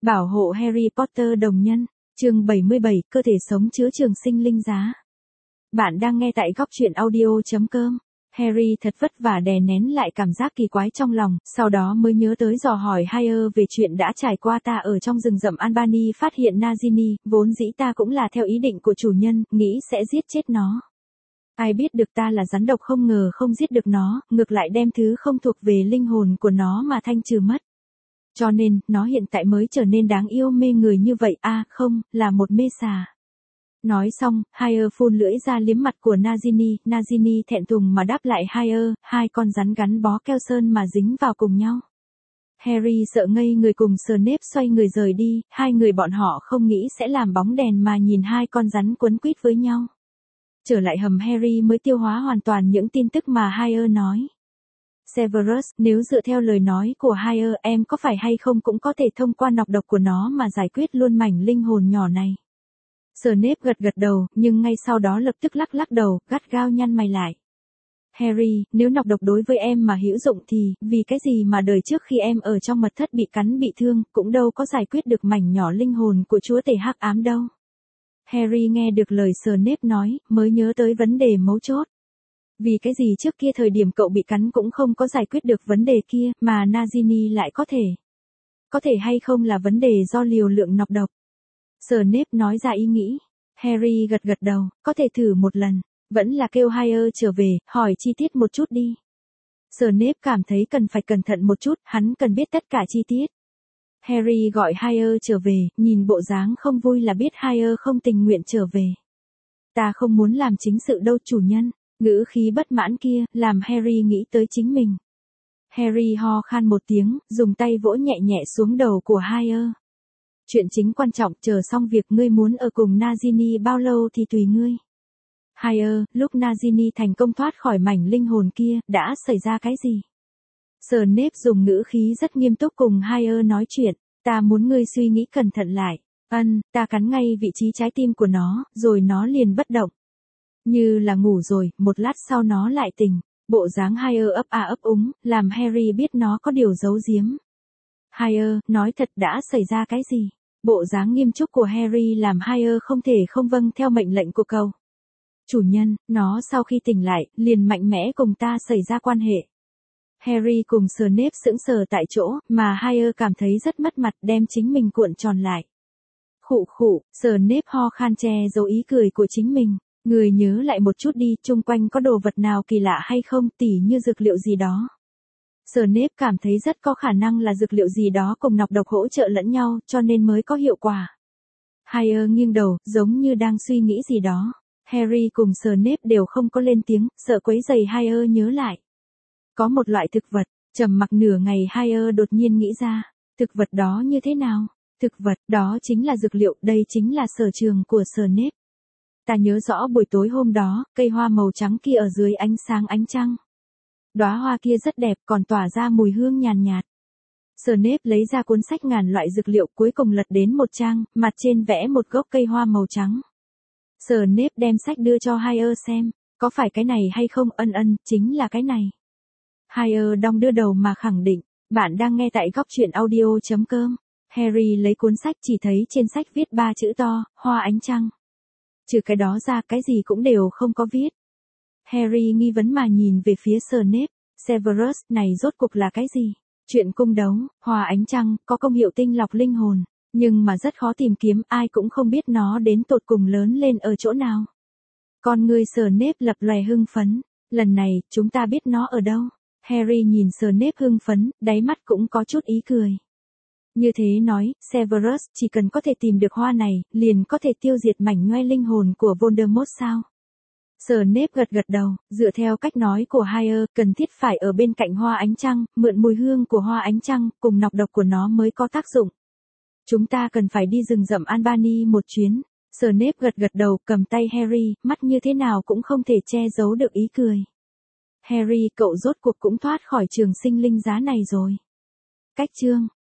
Bảo hộ Harry Potter đồng nhân. Chương 77, cơ thể sống chứa trường sinh linh giá. Bạn đang nghe tại góc truyện audio.com. Harry thật vất vả đè nén lại cảm giác kỳ quái trong lòng, sau đó mới nhớ tới dò hỏi Hire về chuyện đã trải qua ta ở trong rừng rậm Albany phát hiện Nagini, vốn dĩ ta cũng là theo ý định của chủ nhân, nghĩ sẽ giết chết nó. Ai biết được ta là rắn độc, không ngờ không giết được nó, ngược lại đem thứ không thuộc về linh hồn của nó mà thanh trừ mất. Cho nên, nó hiện tại mới trở nên đáng yêu mê người như vậy, không, là một mê xà. Nói xong, Hire phun lưỡi ra liếm mặt của Nagini thẹn thùng mà đáp lại Hire, hai con rắn gắn bó keo sơn mà dính vào cùng nhau. Harry sợ ngây người cùng Snape xoay người rời đi, hai người bọn họ không nghĩ sẽ làm bóng đèn mà nhìn hai con rắn quấn quýt với nhau. Trở lại hầm, Harry mới tiêu hóa hoàn toàn những tin tức mà Hire nói. Severus, nếu dựa theo lời nói của Hire, em có phải hay không cũng có thể thông qua nọc độc của nó mà giải quyết luôn mảnh linh hồn nhỏ này. Snape gật đầu, nhưng ngay sau đó lập tức lắc đầu, gắt gao nhăn mày lại. Harry, nếu nọc độc đối với em mà hữu dụng thì, vì cái gì mà đời trước khi em ở trong mật thất bị cắn bị thương, cũng đâu có giải quyết được mảnh nhỏ linh hồn của chúa tể hắc ám đâu. Harry nghe được lời Snape nói, mới nhớ tới vấn đề mấu chốt. Vì cái gì trước kia thời điểm cậu bị cắn cũng không có giải quyết được vấn đề kia, mà Nagini lại có thể. Có thể hay không là vấn đề do liều lượng nọc độc? Snape nói ra ý nghĩ. Harry gật đầu, có thể thử một lần. Vẫn là kêu Hire trở về, hỏi chi tiết một chút đi. Snape cảm thấy cần phải cẩn thận một chút, hắn cần biết tất cả chi tiết. Harry gọi Hire trở về, nhìn bộ dáng không vui là biết Hire không tình nguyện trở về. Ta không muốn làm chính sự đâu chủ nhân. Ngữ khí bất mãn kia, làm Harry nghĩ tới chính mình. Harry ho khan một tiếng, dùng tay vỗ nhẹ nhẹ xuống đầu của Hire. Chuyện chính quan trọng, chờ xong việc ngươi muốn ở cùng Nagini bao lâu thì tùy ngươi. Hire, lúc Nagini thành công thoát khỏi mảnh linh hồn kia, đã xảy ra cái gì? Snape dùng ngữ khí rất nghiêm túc cùng Hire nói chuyện, ta muốn ngươi suy nghĩ cẩn thận lại. Ta cắn ngay vị trí trái tim của nó, rồi nó liền bất động. Như là ngủ rồi, một lát sau nó lại tỉnh. Bộ dáng Hire ấp úng, làm Harry biết nó có điều giấu giếm. Hire, nói thật đã xảy ra cái gì? Bộ dáng nghiêm túc của Harry làm Hire không thể không vâng theo mệnh lệnh của cậu. Chủ nhân, nó sau khi tỉnh lại, liền mạnh mẽ cùng ta xảy ra quan hệ. Harry cùng Snape sững sờ tại chỗ, mà Hire cảm thấy rất mất mặt, đem chính mình cuộn tròn lại. Khụ, Snape ho khan che giấu ý cười của chính mình. Người nhớ lại một chút đi, chung quanh có đồ vật nào kỳ lạ hay không, tỉ như dược liệu gì đó. Snape cảm thấy rất có khả năng là dược liệu gì đó cùng nọc độc hỗ trợ lẫn nhau, cho nên mới có hiệu quả. Hire nghiêng đầu, giống như đang suy nghĩ gì đó. Harry cùng Snape đều không có lên tiếng, sợ quấy rầy Hire nhớ lại. Có một loại thực vật, trầm mặc nửa ngày Hire đột nhiên nghĩ ra. Thực vật đó như thế nào? Thực vật đó chính là dược liệu, đây chính là sở trường của Snape. Ta nhớ rõ buổi tối hôm đó, cây hoa màu trắng kia ở dưới ánh sáng ánh trăng. Đóa hoa kia rất đẹp, còn tỏa ra mùi hương nhàn nhạt. Snape lấy ra cuốn sách ngàn loại dược liệu, cuối cùng lật đến một trang, mặt trên vẽ một gốc cây hoa màu trắng. Snape đem sách đưa cho Hire xem, có phải cái này hay không? Chính là cái này. Hire đong đưa đầu mà khẳng định, bạn đang nghe tại góc truyện audio.com. Harry lấy cuốn sách, chỉ thấy trên sách viết 3 chữ to, hoa ánh trăng. Trừ cái đó ra, cái gì cũng đều không có viết. Harry nghi vấn mà nhìn về phía Snape. Severus, này rốt cuộc là cái gì? Chuyện cung đấu, hoa ánh trăng, có công hiệu tinh lọc linh hồn, nhưng mà rất khó tìm kiếm, ai cũng không biết nó đến tột cùng lớn lên ở chỗ nào. Con ngươi Snape lập lòe hưng phấn, lần này, chúng ta biết nó ở đâu. Harry nhìn Snape hưng phấn, đáy mắt cũng có chút ý cười. Như thế nói, Severus, chỉ cần có thể tìm được hoa này, liền có thể tiêu diệt mảnh nhoe linh hồn của Voldemort sao? Snape gật đầu, dựa theo cách nói của Hire, cần thiết phải ở bên cạnh hoa ánh trăng, mượn mùi hương của hoa ánh trăng, cùng nọc độc của nó mới có tác dụng. Chúng ta cần phải đi rừng rậm Albany một chuyến. Snape gật đầu, cầm tay Harry, mắt như thế nào cũng không thể che giấu được ý cười. Harry, cậu rốt cuộc cũng thoát khỏi trường sinh linh giá này rồi. Cách chương